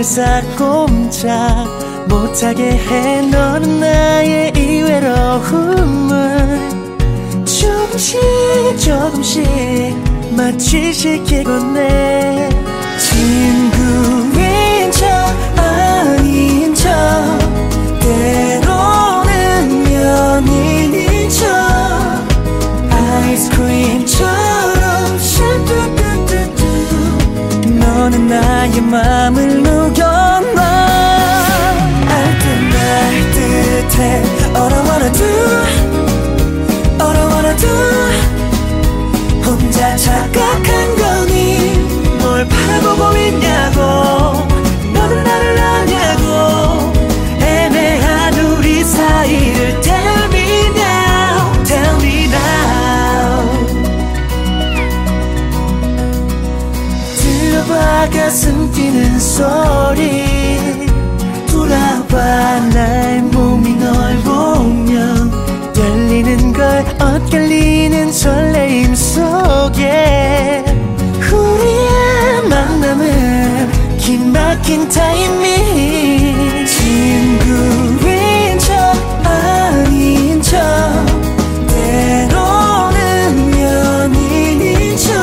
꼼짝 못하게 해. 너는 나의 이 외로움을 조금씩 조금씩 마취시키곤 해. 친구인 척 아닌 척 때로는 연인인 척 아이스크림처럼 샤뚜뚜뚜뚜 너는 나의 맘을 녹여놔. 알듯 말듯해 All I wanna do All I wanna do 혼자 착각한 거니 뭘 바라보고 있냐고. 너는 나를 아냐고. 애매한 우리 사이를 Tell me now Tell me now. 들어봐 가슴 뛰는 소리. 돌아봐 나의 몸이 널 보면 떨리는 걸 엇갈리는 설레임 속에 우리의 만남은 기막힌 타이밍. 친구인 척 아닌 척 때로는 연인인 척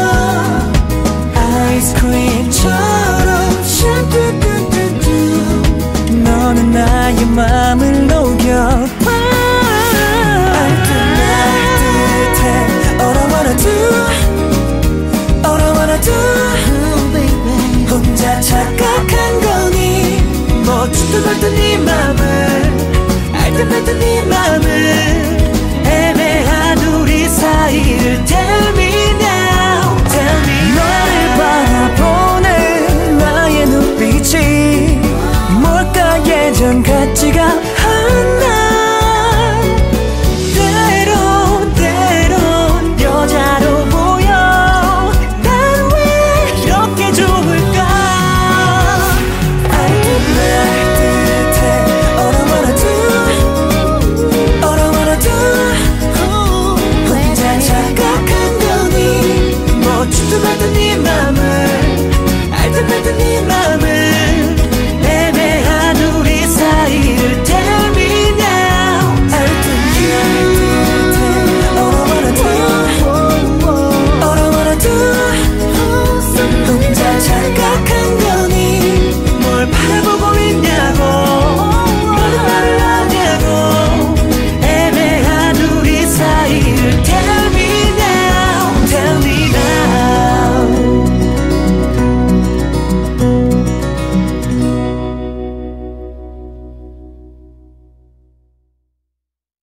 아이스크림처럼 샤뚜뚜뚜뚜 너는 나의 맘을 녹여봐. 알듯 말듯해 All I wanna do All I wanna do baby. 혼자 착각한 거니 뭐 죽든 말든 네 맘을